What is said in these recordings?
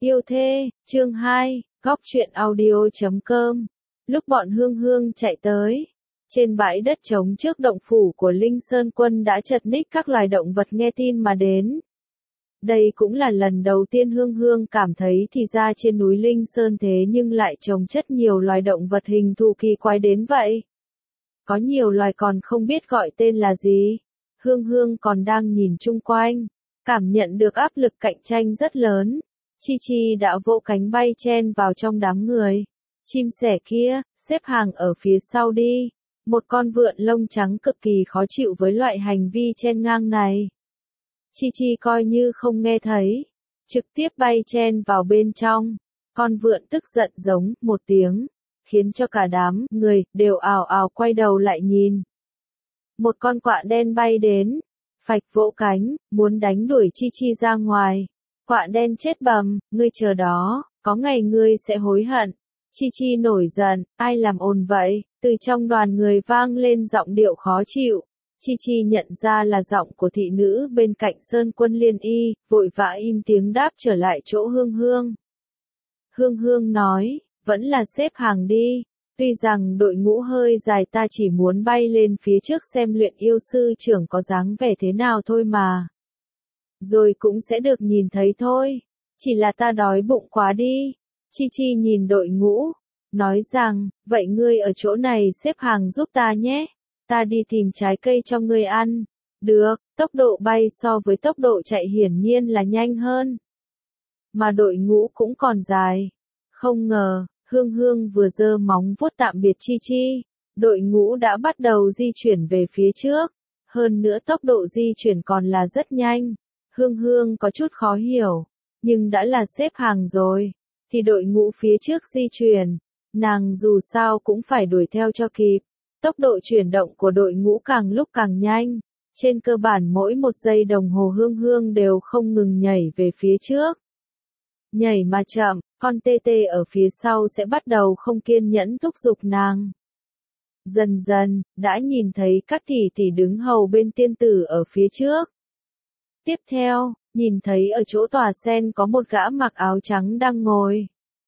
Yêu thê, chương 2, góc truyện audio.com. Lúc bọn Hương Hương chạy tới, trên bãi đất trống trước động phủ của Linh Sơn Quân đã chật ních các loài động vật nghe tin mà đến. Đây cũng là lần đầu tiên Hương Hương cảm thấy thì ra trên núi Linh Sơn thế nhưng lại trồng chất nhiều loài động vật hình thù kỳ quái đến vậy. Có nhiều loài còn không biết gọi tên là gì. Hương Hương còn đang nhìn chung quanh, cảm nhận được áp lực cạnh tranh rất lớn. Chi Chi đã vỗ cánh bay chen vào trong đám người. Chim sẻ kia, xếp hàng ở phía sau đi. Một con vượn lông trắng cực kỳ khó chịu với loại hành vi chen ngang này. Chi Chi coi như không nghe thấy, trực tiếp bay chen vào bên trong. Con vượn tức giận giống một tiếng, khiến cho cả đám người đều ào ào quay đầu lại nhìn. Một con quạ đen bay đến, phạch vỗ cánh, muốn đánh đuổi Chi Chi ra ngoài. Quạ đen chết bầm, ngươi chờ đó, có ngày ngươi sẽ hối hận. Chi Chi nổi giận, ai làm ồn vậy? Từ trong đoàn người vang lên giọng điệu khó chịu. Chi Chi nhận ra là giọng của thị nữ bên cạnh Sơn Quân Liên Y, vội vã im tiếng đáp trở lại chỗ Hương Hương. Hương Hương nói, vẫn là xếp hàng đi. Tuy rằng đội ngũ hơi dài, ta chỉ muốn bay lên phía trước xem luyện yêu sư trưởng có dáng vẻ thế nào thôi mà. Rồi cũng sẽ được nhìn thấy thôi. Chỉ là ta đói bụng quá đi. Chi Chi nhìn đội ngũ, nói rằng, vậy ngươi ở chỗ này xếp hàng giúp ta nhé. Ta đi tìm trái cây cho ngươi ăn. Được, tốc độ bay so với tốc độ chạy hiển nhiên là nhanh hơn. Mà đội ngũ cũng còn dài. Không ngờ, Hương Hương vừa giơ móng vuốt tạm biệt Chi Chi. Đội ngũ đã bắt đầu di chuyển về phía trước. Hơn nữa tốc độ di chuyển còn là rất nhanh. Hương Hương có chút khó hiểu. Nhưng đã là xếp hàng rồi. Thì đội ngũ phía trước di chuyển. Nàng dù sao cũng phải đuổi theo cho kịp. Tốc độ chuyển động của đội ngũ càng lúc càng nhanh. Trên cơ bản mỗi một giây đồng hồ Hương Hương đều không ngừng nhảy về phía trước. Nhảy mà chậm, con tê tê ở phía sau sẽ bắt đầu không kiên nhẫn thúc giục nàng. Dần dần, đã nhìn thấy các tỷ tỷ đứng hầu bên tiên tử ở phía trước. Tiếp theo, nhìn thấy ở chỗ tòa sen có một gã mặc áo trắng đang ngồi.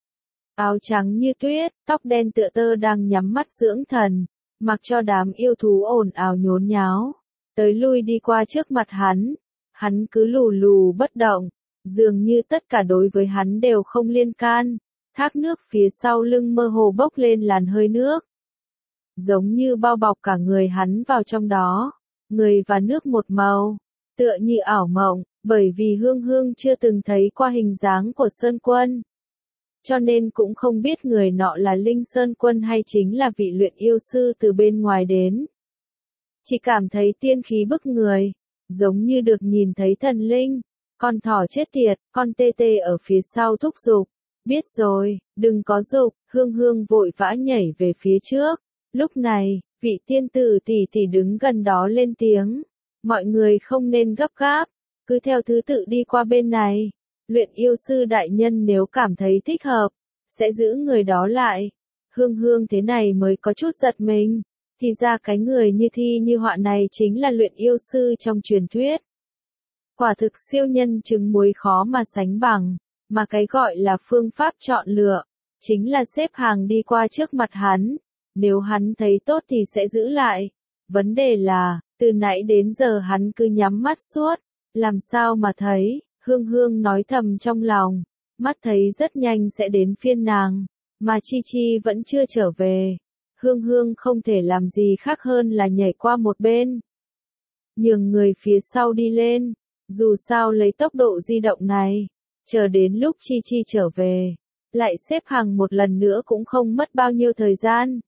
Áo trắng như tuyết, tóc đen tựa tơ đang nhắm mắt dưỡng thần, mặc cho đám yêu thú ồn ào nhốn nháo. Tới lui đi qua trước mặt hắn cứ lù lù bất động, dường như tất cả đối với hắn đều không liên can. Thác nước phía sau lưng mơ hồ bốc lên làn hơi nước. Giống như bao bọc cả người hắn vào trong đó, người và nước một màu, tựa như ảo mộng, bởi vì Hương Hương chưa từng thấy qua hình dáng của Sơn Quân. Cho nên cũng không biết người nọ là Linh Sơn Quân hay chính là vị luyện yêu sư từ bên ngoài đến. Chỉ cảm thấy tiên khí bức người, giống như được nhìn thấy thần linh. Con thỏ chết tiệt, con tê tê ở phía sau thúc giục. Biết rồi, đừng có giục. Hương Hương vội vã nhảy về phía trước. Lúc này, vị tiên tử tỷ tỷ đứng gần đó lên tiếng. Mọi người không nên gấp gáp, cứ theo thứ tự đi qua bên này. Luyện yêu sư đại nhân nếu cảm thấy thích hợp, sẽ giữ người đó lại. Hương Hương thế này mới có chút giật mình. Thì ra cái người như thi như họa này chính là luyện yêu sư trong truyền thuyết. Quả thực siêu nhân trứng muối khó mà sánh bằng. Mà cái gọi là phương pháp chọn lựa, chính là xếp hàng đi qua trước mặt hắn. Nếu hắn thấy tốt thì sẽ giữ lại. Vấn đề là, từ nãy đến giờ hắn cứ nhắm mắt suốt. Làm sao mà thấy? Hương Hương nói thầm trong lòng, mắt thấy rất nhanh sẽ đến phiên nàng, mà Chi Chi vẫn chưa trở về. Hương Hương không thể làm gì khác hơn là nhảy qua một bên, nhường người phía sau đi lên. Dù sao lấy tốc độ di động này, chờ đến lúc Chi Chi trở về, lại xếp hàng một lần nữa cũng không mất bao nhiêu thời gian.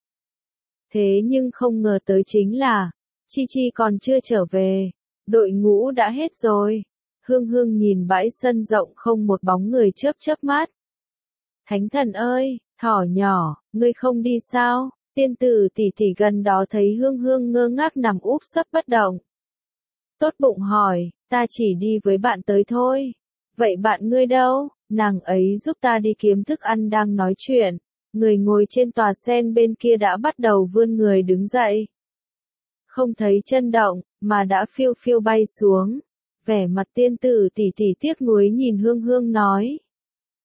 Thế nhưng không ngờ tới chính là, Chi Chi còn chưa trở về, đội ngũ đã hết rồi. Hương Hương nhìn bãi sân rộng không một bóng người chớp chớp mắt. Thánh thần ơi, thỏ nhỏ, ngươi không đi sao? Tiên tử tỷ tỷ gần đó thấy Hương Hương ngơ ngác nằm úp sấp bất động. Tốt bụng hỏi, ta chỉ đi với bạn tới thôi. Vậy bạn ngươi đâu? Nàng ấy giúp ta đi kiếm thức ăn đang nói chuyện. Người ngồi trên tòa sen bên kia đã bắt đầu vươn người đứng dậy. Không thấy chân động, mà đã phiêu phiêu bay xuống. Vẻ mặt tiên tử tỷ tỷ tiếc nuối nhìn Hương Hương nói.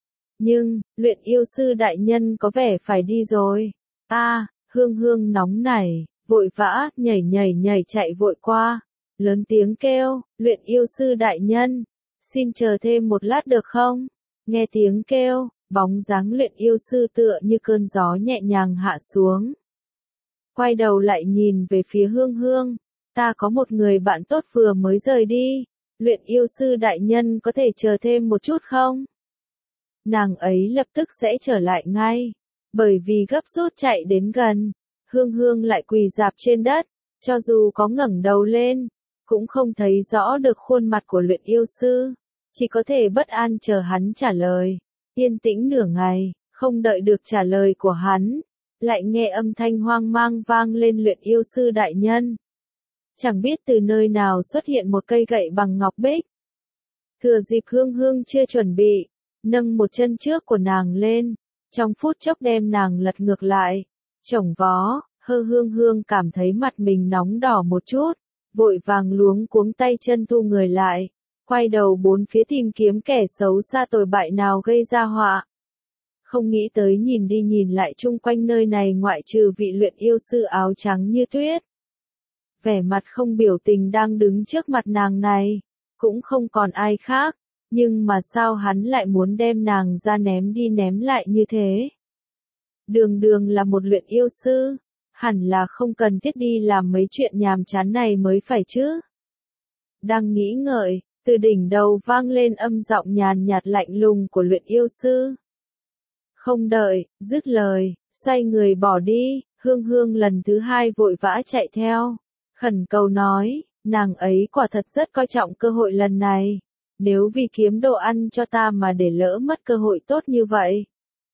Nhưng, luyện yêu sư đại nhân có vẻ phải đi rồi. Hương Hương nóng nảy, vội vã, nhảy chạy vội qua. Lớn tiếng kêu, luyện yêu sư đại nhân, xin chờ thêm một lát được không? Nghe tiếng kêu, bóng dáng luyện yêu sư tựa như cơn gió nhẹ nhàng hạ xuống. Quay đầu lại nhìn về phía Hương Hương, ta có một người bạn tốt vừa mới rời đi, luyện yêu sư đại nhân có thể chờ thêm một chút không? Nàng ấy lập tức sẽ trở lại ngay, bởi vì gấp rút chạy đến gần, Hương Hương lại quỳ rạp trên đất, cho dù có ngẩng đầu lên, cũng không thấy rõ được khuôn mặt của luyện yêu sư, chỉ có thể bất an chờ hắn trả lời. Yên tĩnh nửa ngày, không đợi được trả lời của hắn, lại nghe âm thanh hoang mang vang lên, luyện yêu sư đại nhân. Chẳng biết từ nơi nào xuất hiện một cây gậy bằng ngọc bích. Thừa dịp Hương Hương chưa chuẩn bị, nâng một chân trước của nàng lên, trong phút chốc đem nàng lật ngược lại, chổng vó. Hương Hương cảm thấy mặt mình nóng đỏ một chút, vội vàng luống cuống tay chân thu người lại, quay đầu bốn phía tìm kiếm kẻ xấu xa tồi bại nào gây ra họa. Không nghĩ tới nhìn đi nhìn lại chung quanh nơi này ngoại trừ vị luyện yêu sư áo trắng như tuyết, vẻ mặt không biểu tình đang đứng trước mặt nàng này, cũng không còn ai khác, nhưng mà sao hắn lại muốn đem nàng ra ném đi ném lại như thế? Đường đường là một luyện yêu sư, hẳn là không cần thiết đi làm mấy chuyện nhàm chán này mới phải chứ. Đang nghĩ ngợi, từ đỉnh đầu vang lên âm giọng nhàn nhạt lạnh lùng của luyện yêu sư. Không đợi, dứt lời, xoay người bỏ đi, Hương Hương lần thứ hai vội vã chạy theo, khẩn cầu nói, nàng ấy quả thật rất coi trọng cơ hội lần này, nếu vì kiếm đồ ăn cho ta mà để lỡ mất cơ hội tốt như vậy,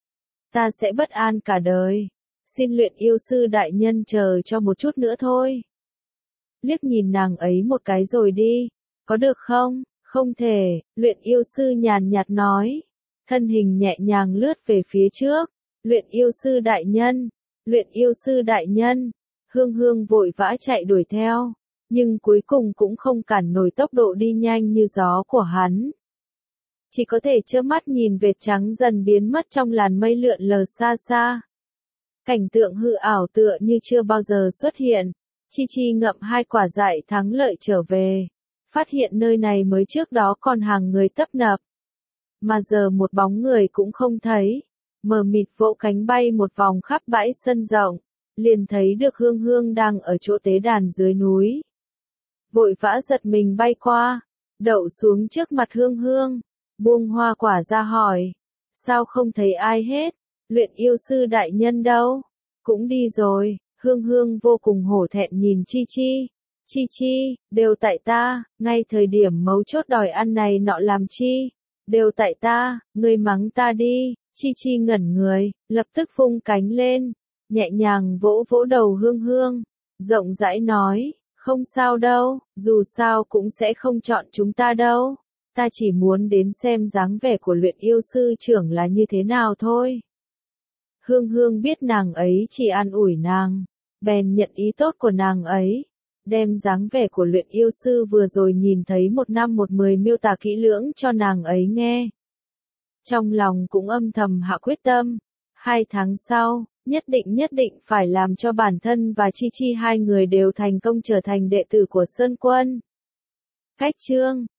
ta sẽ bất an cả đời. Xin luyện yêu sư đại nhân chờ cho một chút nữa thôi. Liếc nhìn nàng ấy một cái rồi đi, có được không? Không thể, luyện yêu sư nhàn nhạt nói. Thân hình nhẹ nhàng lướt về phía trước. Luyện yêu sư đại nhân, luyện yêu sư đại nhân. Hương Hương vội vã chạy đuổi theo, nhưng cuối cùng cũng không cản nổi tốc độ đi nhanh như gió của hắn. Chỉ có thể trơ mắt nhìn vệt trắng dần biến mất trong làn mây lượn lờ xa xa. Cảnh tượng hư ảo tựa như chưa bao giờ xuất hiện. Chi Chi ngậm hai quả dại thắng lợi trở về, phát hiện nơi này mới trước đó còn hàng người tấp nập, mà giờ một bóng người cũng không thấy. Mờ mịt vỗ cánh bay một vòng khắp bãi sân rộng, liền thấy được Hương Hương đang ở chỗ tế đàn dưới núi. Vội vã giật mình bay qua, đậu xuống trước mặt Hương Hương, buông hoa quả ra hỏi, sao không thấy ai hết? Luyện yêu sư đại nhân đâu? Cũng đi rồi. Hương Hương vô cùng hổ thẹn nhìn Chi Chi. Chi Chi, đều tại ta, ngay thời điểm mấu chốt đòi ăn này nọ làm chi? Đều tại ta, ngươi mắng ta đi. Chi Chi ngẩn người, lập tức vung cánh lên, nhẹ nhàng vỗ vỗ đầu Hương Hương, rộng rãi nói, không sao đâu, dù sao cũng sẽ không chọn chúng ta đâu. Ta chỉ muốn đến xem dáng vẻ của luyện yêu sư trưởng là như thế nào thôi. Hương Hương biết nàng ấy chỉ an ủi nàng, bèn nhận ý tốt của nàng ấy, đem dáng vẻ của luyện yêu sư vừa rồi nhìn thấy 1 năm 10 miêu tả kỹ lưỡng cho nàng ấy nghe. Trong lòng cũng âm thầm hạ quyết tâm, 2 tháng sau, nhất định phải làm cho bản thân và Chi Chi hai người đều thành công trở thành đệ tử của Sơn Quân. Cách chương